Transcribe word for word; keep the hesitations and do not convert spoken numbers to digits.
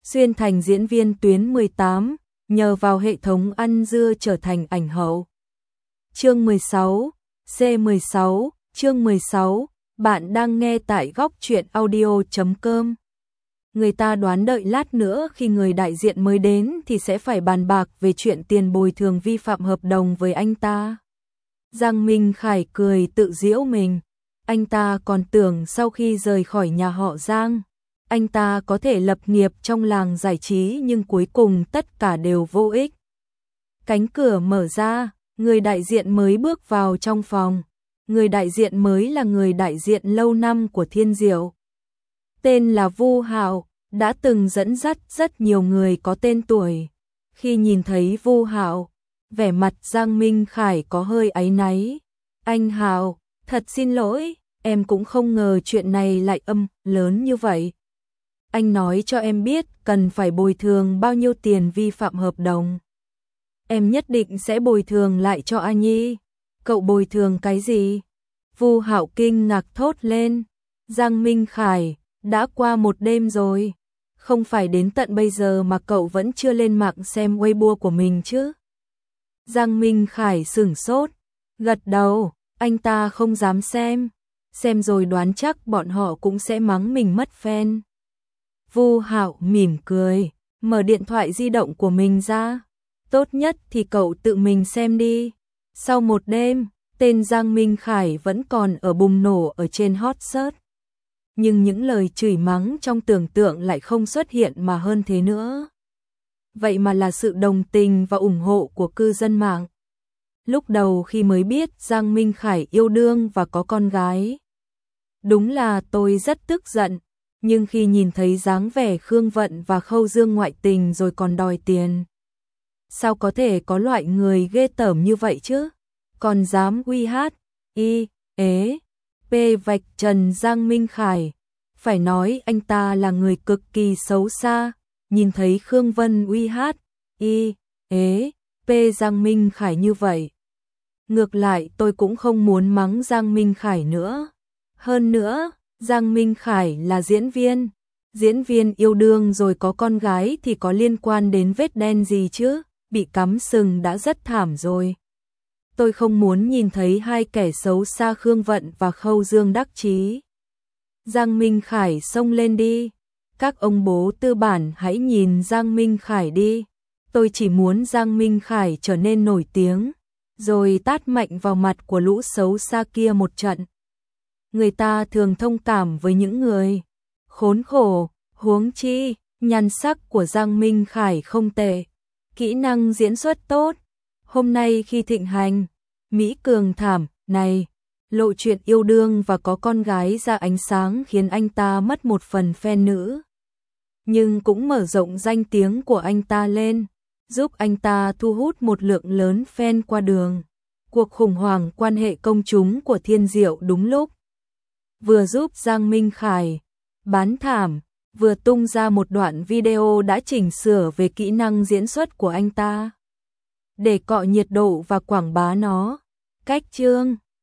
xuyên thành diễn viên tuyến mười tám, nhờ vào hệ thống ăn dưa trở thành ảnh hậu. Chương mười sáu, C mười sáu, chương mười sáu, bạn đang nghe tại góc truyện audio chấm com. Người ta đoán đợi lát nữa khi người đại diện mới đến thì sẽ phải bàn bạc về chuyện tiền bồi thường vi phạm hợp đồng với anh ta. Giang Minh Khải cười tự giễu mình, anh ta còn tưởng sau khi rời khỏi nhà họ Giang, anh ta có thể lập nghiệp trong làng giải trí nhưng cuối cùng tất cả đều vô ích. Cánh cửa mở ra, người đại diện mới bước vào trong phòng. Người đại diện mới là người đại diện lâu năm của Thiên Diệu. Tên là Vu Hạo, đã từng dẫn dắt rất nhiều người có tên tuổi. Khi nhìn thấy Vu Hạo, vẻ mặt Giang Minh Khải có hơi áy náy. Anh Hạo, thật xin lỗi, em cũng không ngờ chuyện này lại âm lớn như vậy. Anh nói cho em biết cần phải bồi thường bao nhiêu tiền vi phạm hợp đồng. Em nhất định sẽ bồi thường lại cho anh Nhi. Cậu bồi thường cái gì? Vu Hạo kinh ngạc thốt lên. Giang Minh Khải, đã qua một đêm rồi. Không phải đến tận bây giờ mà cậu vẫn chưa lên mạng xem Weibo của mình chứ? Giang Minh Khải sửng sốt, gật đầu, anh ta không dám xem. Xem rồi đoán chắc bọn họ cũng sẽ mắng mình mất fan. Vu Hạo mỉm cười, mở điện thoại di động của mình ra. Tốt nhất thì cậu tự mình xem đi. Sau một đêm, tên Giang Minh Khải vẫn còn ở bùng nổ ở trên hot search. Nhưng những lời chửi mắng trong tưởng tượng lại không xuất hiện mà hơn thế nữa. Vậy mà là sự đồng tình và ủng hộ của cư dân mạng. Lúc đầu khi mới biết Giang Minh Khải yêu đương và có con gái, đúng là tôi rất tức giận. Nhưng khi nhìn thấy dáng vẻ Khương Vận và Khâu Dương ngoại tình rồi còn đòi tiền, sao có thể có loại người ghê tởm như vậy chứ? Còn dám uy hát, y, ế, p vạch trần Giang Minh Khải. Phải nói anh ta là người cực kỳ xấu xa. Nhìn thấy Khương Vân uy hát, y, ế, p Giang Minh Khải như vậy. Ngược lại tôi cũng không muốn mắng Giang Minh Khải nữa. Hơn nữa, Giang Minh Khải là diễn viên. Diễn viên yêu đương rồi có con gái thì có liên quan đến vết đen gì chứ? Bị cắm sừng đã rất thảm rồi. Tôi không muốn nhìn thấy hai kẻ xấu xa Khương Vận và Khâu Dương đắc chí. Giang Minh Khải xông lên đi. Các ông bố tư bản hãy nhìn Giang Minh Khải đi. Tôi chỉ muốn Giang Minh Khải trở nên nổi tiếng, rồi tát mạnh vào mặt của lũ xấu xa kia một trận. Người ta thường thông cảm với những người khốn khổ, huống chi, nhan sắc của Giang Minh Khải không tệ, kỹ năng diễn xuất tốt. Hôm nay khi thịnh hành Mỹ Cường thảm này, lộ chuyện yêu đương và có con gái ra ánh sáng khiến anh ta mất một phần fan nữ. Nhưng cũng mở rộng danh tiếng của anh ta lên, giúp anh ta thu hút một lượng lớn fan qua đường. Cuộc khủng hoảng quan hệ công chúng của Thiên Diệu đúng lúc vừa giúp Giang Minh Khải bán thảm, vừa tung ra một đoạn video đã chỉnh sửa về kỹ năng diễn xuất của anh ta để cọ nhiệt độ và quảng bá nó. Cách chương